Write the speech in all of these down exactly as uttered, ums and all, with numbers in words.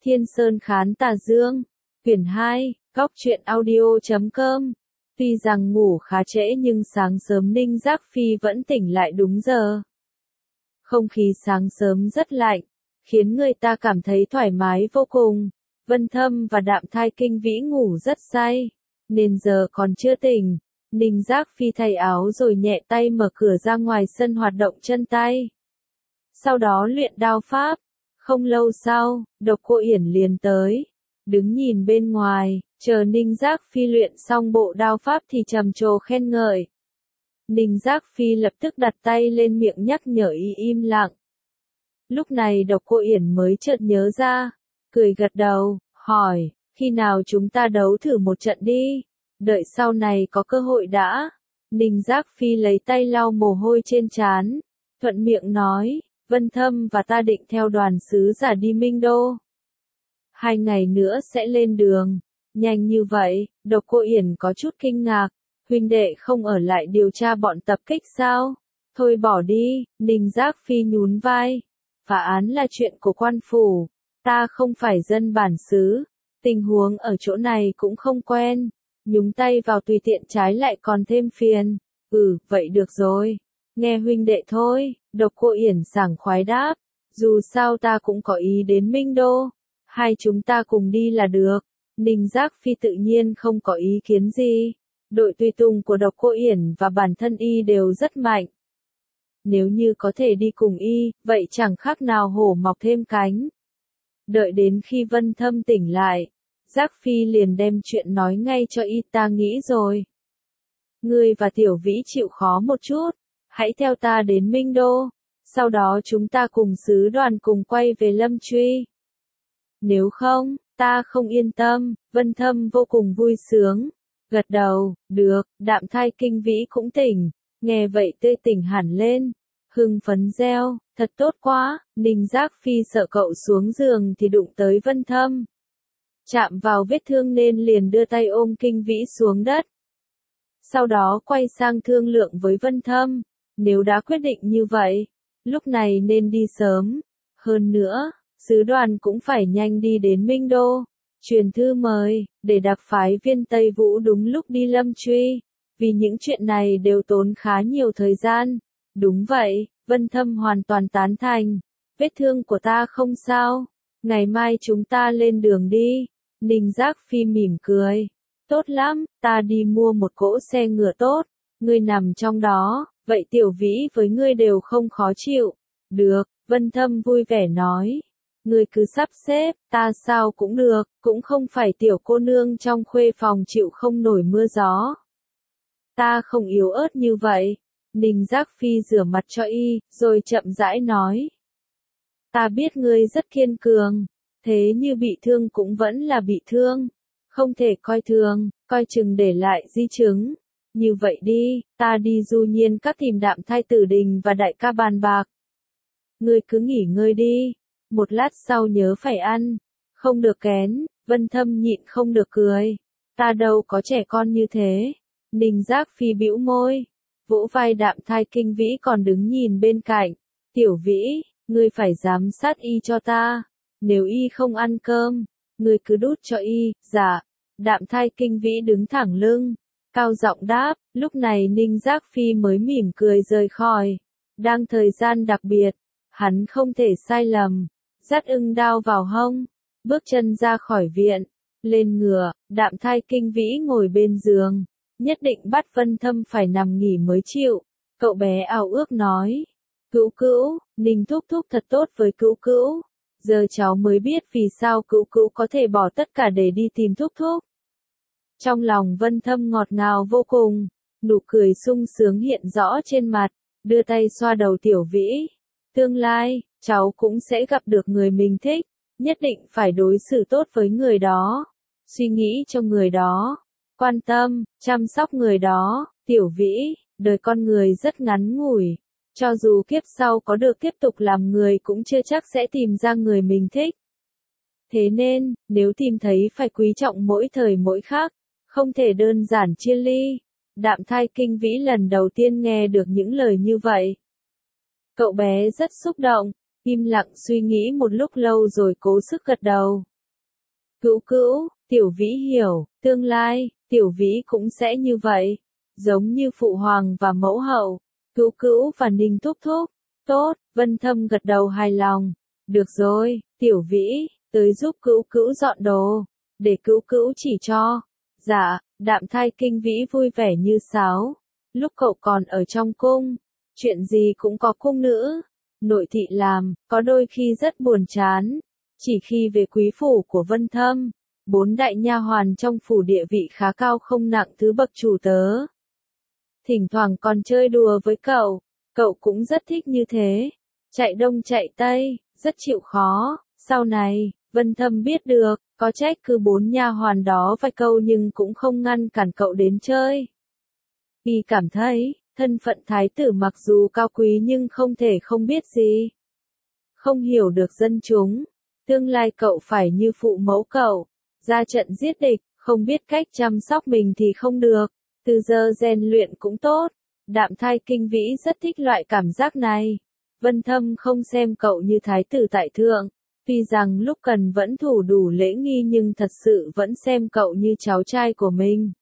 Thiên Sơn Khán Tà Dương, quyển hai, góc truyện audio chấm com. Tuy rằng ngủ khá trễ nhưng sáng sớm Ninh Giác Phi vẫn tỉnh lại đúng giờ. Không khí sáng sớm rất lạnh, khiến người ta cảm thấy thoải mái vô cùng. Vân Thâm và Đạm Thai Kinh Vĩ ngủ rất say, nên giờ còn chưa tỉnh. Ninh Giác Phi thay áo rồi nhẹ tay mở cửa ra ngoài sân hoạt động chân tay. Sau đó luyện đao pháp. Không lâu sau, Độc Cô Yển liền tới, đứng nhìn bên ngoài, chờ Ninh Giác Phi luyện xong bộ đao pháp thì trầm trồ khen ngợi. Ninh Giác Phi lập tức đặt tay lên miệng nhắc nhở y im lặng. Lúc này Độc Cô Yển mới chợt nhớ ra, cười gật đầu, hỏi, khi nào chúng ta đấu thử một trận đi, đợi sau này có cơ hội đã. Ninh Giác Phi lấy tay lau mồ hôi trên trán, thuận miệng nói, Vân Thâm và ta định theo đoàn sứ giả đi Minh Đô. Hai ngày nữa sẽ lên đường. Nhanh như vậy, Độc Cô Yển có chút kinh ngạc, huynh đệ không ở lại điều tra bọn tập kích sao? Thôi bỏ đi, Ninh Giác Phi nhún vai. Phá án là chuyện của quan phủ, ta không phải dân bản xứ, tình huống ở chỗ này cũng không quen, nhúng tay vào tùy tiện trái lại còn thêm phiền. Ừ, vậy được rồi. Nghe huynh đệ thôi, Độc Cô Yển sảng khoái đáp, dù sao ta cũng có ý đến Minh Đô, hai chúng ta cùng đi là được. Ninh Giác Phi tự nhiên không có ý kiến gì, đội tùy tùng của Độc Cô Yển và bản thân y đều rất mạnh. Nếu như có thể đi cùng y, vậy chẳng khác nào hổ mọc thêm cánh. Đợi đến khi Vân Thâm tỉnh lại, Giác Phi liền đem chuyện nói ngay cho y, ta nghĩ rồi. Ngươi và Tiểu Vĩ chịu khó một chút, hãy theo ta đến Minh Đô, sau đó chúng ta cùng sứ đoàn cùng quay về Lâm Truy. Nếu không, ta không yên tâm. Vân Thâm vô cùng vui sướng, gật đầu, được. Đạm Thai Kinh Vĩ cũng tỉnh, nghe vậy tươi tỉnh hẳn lên, hưng phấn reo, thật tốt quá. Ninh Giác Phi sợ cậu xuống giường thì đụng tới Vân Thâm, chạm vào vết thương nên liền đưa tay ôm Kinh Vĩ xuống đất. Sau đó quay sang thương lượng với Vân Thâm, nếu đã quyết định như vậy, lúc này nên đi sớm. Hơn nữa, sứ đoàn cũng phải nhanh đi đến Minh Đô, truyền thư mời, để đặc phái viên Tây Vũ đúng lúc đi Lâm Truy, vì những chuyện này đều tốn khá nhiều thời gian. Đúng vậy, Vân Thâm hoàn toàn tán thành, vết thương của ta không sao, ngày mai chúng ta lên đường đi. Ninh Giác Phi mỉm cười, tốt lắm, ta đi mua một cỗ xe ngựa tốt, ngươi nằm trong đó, vậy Tiểu Vĩ với ngươi đều không khó chịu. Được, Vân Thâm vui vẻ nói, ngươi cứ sắp xếp, ta sao cũng được, cũng không phải tiểu cô nương trong khuê phòng chịu không nổi mưa gió. Ta không yếu ớt như vậy. Ninh Giác Phi rửa mặt cho y, rồi chậm rãi nói, ta biết ngươi rất kiên cường, thế như bị thương cũng vẫn là bị thương, không thể coi thường, coi chừng để lại di chứng. Như vậy đi, ta đi Du Nhiên Các tìm Đạm Thai Tử Đình và đại ca bàn bạc. Ngươi cứ nghỉ ngơi đi, một lát sau nhớ phải ăn, không được kén. Vân Thâm nhịn không được cười, ta đâu có trẻ con như thế. Ninh Giác Phi bĩu môi, vỗ vai Đạm Thai Kinh Vĩ còn đứng nhìn bên cạnh, Tiểu Vĩ, ngươi phải giám sát y cho ta, nếu y không ăn cơm, ngươi cứ đút cho y. Dạ. Đạm Thai Kinh Vĩ đứng thẳng lưng, cao giọng đáp. Lúc này Ninh Giác Phi mới mỉm cười rời khỏi. Đang thời gian đặc biệt, hắn không thể sai lầm, dắt ưng đao vào hông, bước chân ra khỏi viện, lên ngựa. Đạm Thai Kinh Vĩ ngồi bên giường, nhất định bắt Vân Thâm phải nằm nghỉ mới chịu. Cậu bé ao ước nói, Cữu Cữu, Ninh thúc thúc thật tốt với Cữu Cữu, giờ cháu mới biết vì sao Cữu Cữu có thể bỏ tất cả để đi tìm thúc thúc. Trong lòng Vân Thâm ngọt ngào vô cùng, nụ cười sung sướng hiện rõ trên mặt, đưa tay xoa đầu Tiểu Vĩ. Tương lai, cháu cũng sẽ gặp được người mình thích, nhất định phải đối xử tốt với người đó, suy nghĩ cho người đó, quan tâm, chăm sóc người đó. Tiểu Vĩ, đời con người rất ngắn ngủi, cho dù kiếp sau có được tiếp tục làm người cũng chưa chắc sẽ tìm ra người mình thích. Thế nên, nếu tìm thấy phải quý trọng mỗi thời mỗi khắc, không thể đơn giản chia ly. Đạm Thai Kinh Vĩ lần đầu tiên nghe được những lời như vậy. Cậu bé rất xúc động, im lặng suy nghĩ một lúc lâu rồi cố sức gật đầu. Cữu cữu, Tiểu Vĩ hiểu, tương lai, Tiểu Vĩ cũng sẽ như vậy. Giống như phụ hoàng và mẫu hậu, Cữu cữu và Ninh thúc thúc. Tốt, Vân Thâm gật đầu hài lòng. Được rồi, Tiểu Vĩ, tới giúp Cữu cữu dọn đồ, để Cữu cữu chỉ cho. Dạ, Đạm Thai Kinh Vĩ vui vẻ như sáo. Lúc cậu còn ở trong cung, chuyện gì cũng có cung nữ, nội thị làm, có đôi khi rất buồn chán. Chỉ khi về quý phủ của Vân Thâm, bốn đại nha hoàn trong phủ địa vị khá cao không nặng thứ bậc chủ tớ. Thỉnh thoảng còn chơi đùa với cậu, cậu cũng rất thích như thế. Chạy đông chạy tây, rất chịu khó. Sau này, Vân Thâm biết được, có trách cứ bốn nha hoàn đó vài câu nhưng cũng không ngăn cản cậu đến chơi. Vì cảm thấy, thân phận thái tử mặc dù cao quý nhưng không thể không biết gì. Không hiểu được dân chúng. Tương lai cậu phải như phụ mẫu cậu, ra trận giết địch, không biết cách chăm sóc mình thì không được. Từ giờ rèn luyện cũng tốt. Đạm Thai Kinh Vĩ rất thích loại cảm giác này. Vân Thâm không xem cậu như thái tử tại thượng. Tuy rằng lúc cần vẫn thủ đủ lễ nghi nhưng thật sự vẫn xem cậu như cháu trai của mình.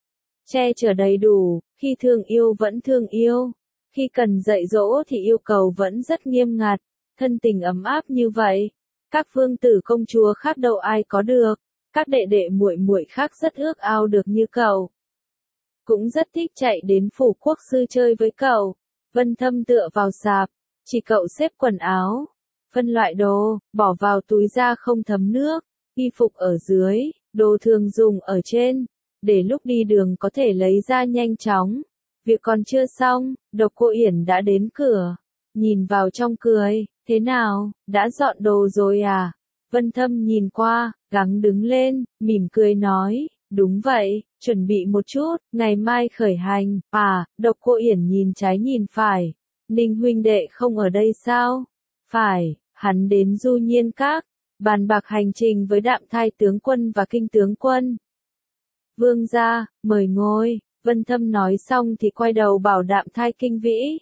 Che chở đầy đủ, khi thương yêu vẫn thương yêu. Khi cần dạy dỗ thì yêu cầu vẫn rất nghiêm ngặt. Thân tình ấm áp như vậy. Các vương tử công chúa khác đâu ai có được. Các đệ đệ muội muội khác rất ước ao được như cậu. Cũng rất thích chạy đến phủ quốc sư chơi với cậu. Vân Thâm tựa vào sạp, chỉ cậu xếp quần áo, phân loại đồ, bỏ vào túi ra không thấm nước, y phục ở dưới, đồ thường dùng ở trên, để lúc đi đường có thể lấy ra nhanh chóng. Việc còn chưa xong, Độc Cô Yển đã đến cửa, nhìn vào trong cười, thế nào, đã dọn đồ rồi à? Vân Thâm nhìn qua, gắng đứng lên, mỉm cười nói, đúng vậy, chuẩn bị một chút, ngày mai khởi hành. À, Độc Cô Yển nhìn trái nhìn phải, Ninh huynh đệ không ở đây sao? Phải, hắn đến Du Nhiên Các, bàn bạc hành trình với Đạm Thai tướng quân và Kinh tướng quân. Vương gia, mời ngồi. Vân Thâm nói xong thì quay đầu bảo Đạm Thai Kinh Vĩ.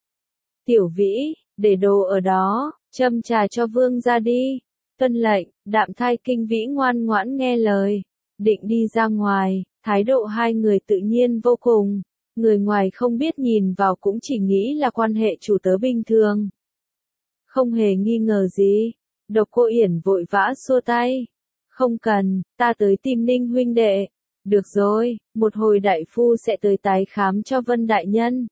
Tiểu Vĩ, để đồ ở đó, châm trà cho vương gia đi. Tuân lệnh. Đạm Thai Kinh Vĩ ngoan ngoãn nghe lời, định đi ra ngoài, thái độ hai người tự nhiên vô cùng. Người ngoài không biết nhìn vào cũng chỉ nghĩ là quan hệ chủ tớ bình thường. Không hề nghi ngờ gì. Độc Cô Yển vội vã xua tay. Không cần, ta tới tìm Ninh huynh đệ. Được rồi, một hồi đại phu sẽ tới tái khám cho Vân đại nhân.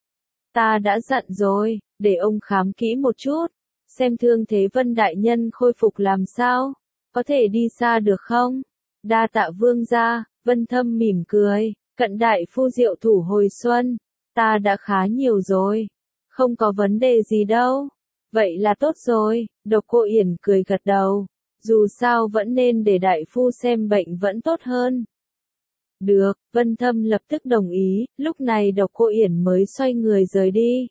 Ta đã dặn rồi, để ông khám kỹ một chút, xem thương thế Vân đại nhân khôi phục làm sao, có thể đi xa được không? Đa tạ vương gia. Vân Thâm mỉm cười, cận đại phu diệu thủ hồi xuân, ta đã khá nhiều rồi, không có vấn đề gì đâu. Vậy là tốt rồi. Độc Cô Yển cười gật đầu, dù sao vẫn nên để đại phu xem bệnh vẫn tốt hơn. Được, Vân Thâm lập tức đồng ý, lúc này Độc Cô Yển mới xoay người rời đi.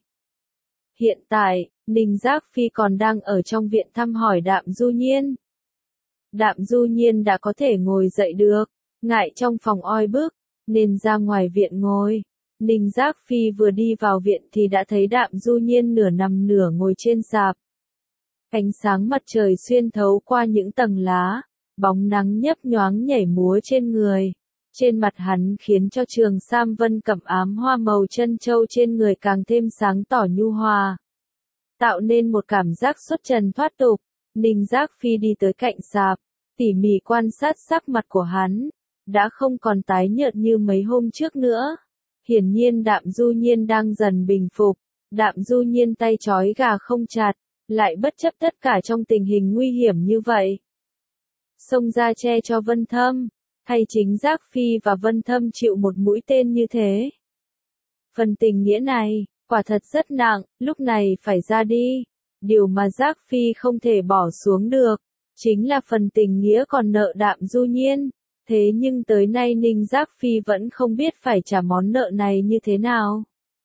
Hiện tại, Ninh Giác Phi còn đang ở trong viện thăm hỏi Đạm Du Nhiên. Đạm Du Nhiên đã có thể ngồi dậy được, ngại trong phòng oi bức, nên ra ngoài viện ngồi. Ninh Giác Phi vừa đi vào viện thì đã thấy Đạm Du Nhiên nửa nằm nửa ngồi trên sạp. Ánh sáng mặt trời xuyên thấu qua những tầng lá, bóng nắng nhấp nhoáng nhảy múa trên người. Trên mặt hắn khiến cho trường sam vân cẩm ám hoa màu chân châu trên người càng thêm sáng tỏ nhu hòa, tạo nên một cảm giác xuất trần thoát tục. Ninh Giác Phi đi tới cạnh sạp, tỉ mỉ quan sát sắc mặt của hắn, đã không còn tái nhợt như mấy hôm trước nữa. Hiển nhiên Đạm Du Nhiên đang dần bình phục. Đạm Du Nhiên tay trói gà không chặt, lại bất chấp tất cả trong tình hình nguy hiểm như vậy, xông ra che cho Vân Thâm, hay chính Giác Phi và Vân Thâm chịu một mũi tên như thế. Phần tình nghĩa này, quả thật rất nặng, lúc này phải ra đi. Điều mà Giác Phi không thể bỏ xuống được, chính là phần tình nghĩa còn nợ Đạm Du Nhiên. Thế nhưng tới nay Ninh Giác Phi vẫn không biết phải trả món nợ này như thế nào.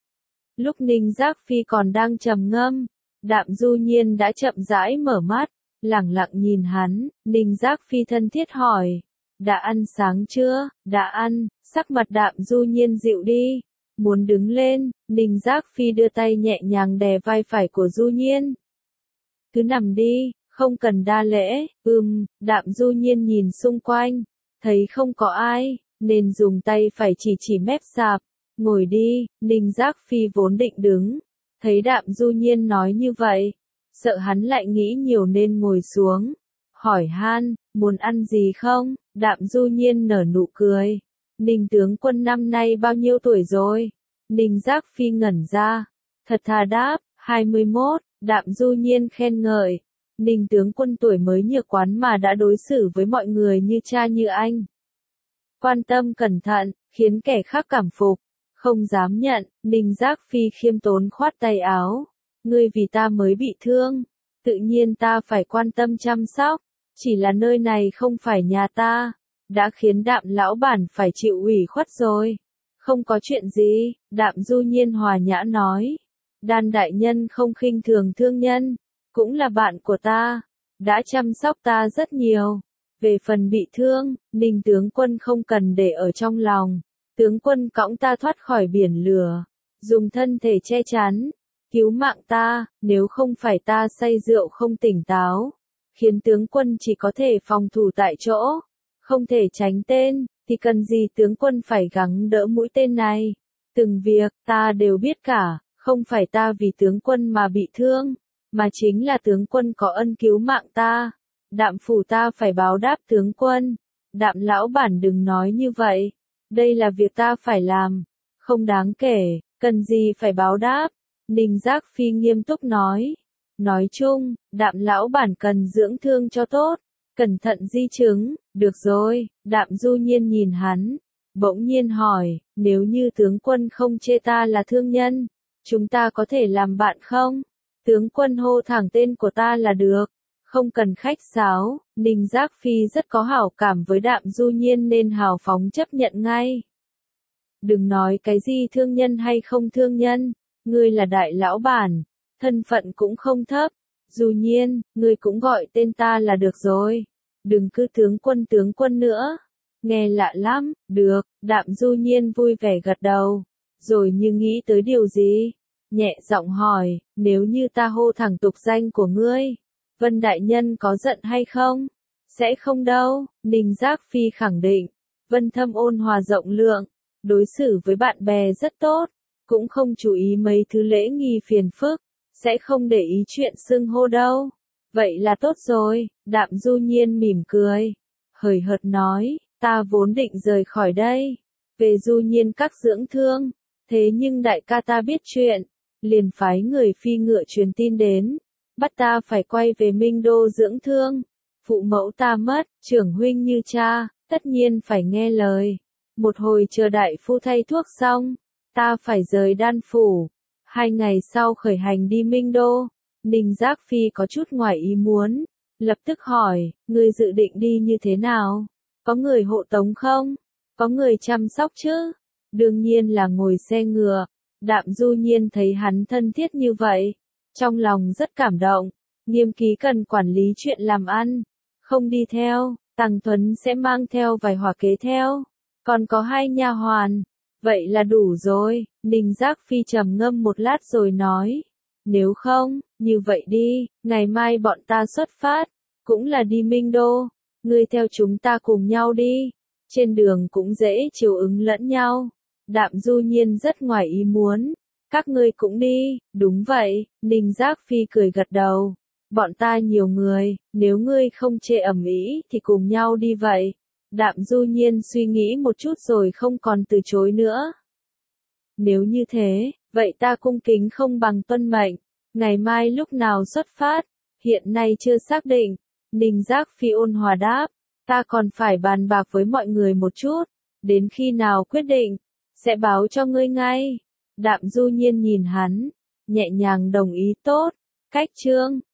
Lúc Ninh Giác Phi còn đang trầm ngâm, Đạm Du Nhiên đã chậm rãi mở mắt, lẳng lặng nhìn hắn. Ninh Giác Phi thân thiết hỏi, đã ăn sáng chưa? Đã ăn. Sắc mặt Đạm Du Nhiên dịu đi, muốn đứng lên. Ninh Giác Phi đưa tay nhẹ nhàng đè vai phải của Du Nhiên. Cứ nằm đi, Không cần đa lễ, ừm, Đạm Du Nhiên nhìn xung quanh, thấy không có ai, nên dùng tay phải chỉ chỉ mép sạp, ngồi đi, Ninh Giác Phi vốn định đứng, thấy Đạm Du Nhiên nói như vậy, sợ hắn lại nghĩ nhiều nên ngồi xuống, hỏi han, muốn ăn gì không? Đạm Du Nhiên nở nụ cười, Ninh tướng quân năm nay bao nhiêu tuổi rồi? Ninh Giác Phi ngẩn ra, thật thà đáp, hai mươi mốt, Đạm Du Nhiên khen ngợi, Ninh tướng quân tuổi mới nhược quán mà đã đối xử với mọi người như cha như anh. Quan tâm cẩn thận, khiến kẻ khác cảm phục, không dám nhận, Ninh Giác Phi khiêm tốn khoát tay áo, ngươi vì ta mới bị thương, tự nhiên ta phải quan tâm chăm sóc, chỉ là nơi này không phải nhà ta, đã khiến Đạm lão bản phải chịu ủy khuất rồi. Không có chuyện gì, Đạm Du Nhiên hòa nhã nói, Đan đại nhân không khinh thường thương nhân, cũng là bạn của ta, đã chăm sóc ta rất nhiều. Về phần bị thương, Ninh tướng quân không cần để ở trong lòng, tướng quân cõng ta thoát khỏi biển lửa, dùng thân thể che chắn, cứu mạng ta, nếu không phải ta say rượu không tỉnh táo, khiến tướng quân chỉ có thể phòng thủ tại chỗ, không thể tránh tên, thì cần gì tướng quân phải gắng đỡ mũi tên này. Từng việc, ta đều biết cả, không phải ta vì tướng quân mà bị thương, mà chính là tướng quân có ân cứu mạng ta. Đạm phủ ta phải báo đáp tướng quân. Đạm lão bản đừng nói như vậy, đây là việc ta phải làm, không đáng kể, cần gì phải báo đáp. Ninh Giác Phi nghiêm túc nói. Nói chung, Đạm lão bản cần dưỡng thương cho tốt, cẩn thận di chứng, được rồi, Đạm Du Nhiên nhìn hắn, bỗng nhiên hỏi, nếu như tướng quân không chê ta là thương nhân, chúng ta có thể làm bạn không? Tướng quân hô thẳng tên của ta là được, không cần khách sáo. Ninh Giác Phi rất có hảo cảm với Đạm Du Nhiên nên hào phóng chấp nhận ngay. Đừng nói cái gì thương nhân hay không thương nhân, ngươi là đại lão bản, thân phận cũng không thấp. Du Nhiên, ngươi cũng gọi tên ta là được rồi, đừng cứ tướng quân tướng quân nữa. Nghe lạ lắm, được, Đạm Du Nhiên vui vẻ gật đầu, rồi như nghĩ tới điều gì, nhẹ giọng hỏi, nếu như ta hô thẳng tục danh của ngươi, Vân đại nhân có giận hay không? Sẽ không đâu, Ninh Giác Phi khẳng định, Vân Thâm ôn hòa rộng lượng, đối xử với bạn bè rất tốt, cũng không chú ý mấy thứ lễ nghi phiền phức, sẽ không để ý chuyện xưng hô đâu. Vậy là tốt rồi, Đạm Du Nhiên mỉm cười, hời hợt nói, ta vốn định rời khỏi đây, về Du Nhiên các dưỡng thương, thế nhưng đại ca ta biết chuyện, liền phái người phi ngựa truyền tin đến, bắt ta phải quay về Minh Đô dưỡng thương. Phụ mẫu ta mất, trưởng huynh như cha, tất nhiên phải nghe lời. Một hồi chờ đại phu thay thuốc xong, ta phải rời Đan phủ. Hai ngày sau khởi hành đi Minh Đô, Ninh Giác Phi có chút ngoài ý muốn, lập tức hỏi, ngươi dự định đi như thế nào? Có người hộ tống không? Có người chăm sóc chứ? Đương nhiên là ngồi xe ngựa. Đạm Du Nhiên thấy hắn thân thiết như vậy, trong lòng rất cảm động, nghiêm ký cần quản lý chuyện làm ăn, không đi theo, Tằng Tuấn sẽ mang theo vài hỏa kế theo, còn có hai nha hoàn, vậy là đủ rồi. Ninh Giác Phi trầm ngâm một lát rồi nói, nếu không, như vậy đi, ngày mai bọn ta xuất phát, cũng là đi Minh Đô, ngươi theo chúng ta cùng nhau đi, trên đường cũng dễ chiều ứng lẫn nhau. Đạm Du Nhiên rất ngoài ý muốn, các ngươi cũng đi, đúng vậy, Ninh Giác Phi cười gật đầu, bọn ta nhiều người, nếu ngươi không chê ầm ĩ thì cùng nhau đi vậy. Đạm Du Nhiên suy nghĩ một chút rồi không còn từ chối nữa. Nếu như thế, vậy ta cung kính không bằng tuân mệnh, ngày mai lúc nào xuất phát, hiện nay chưa xác định. Ninh Giác Phi ôn hòa đáp, ta còn phải bàn bạc với mọi người một chút, đến khi nào quyết định, sẽ báo cho ngươi ngay. Đạm Du Nhiên nhìn hắn, nhẹ nhàng đồng ý tốt, cách chương.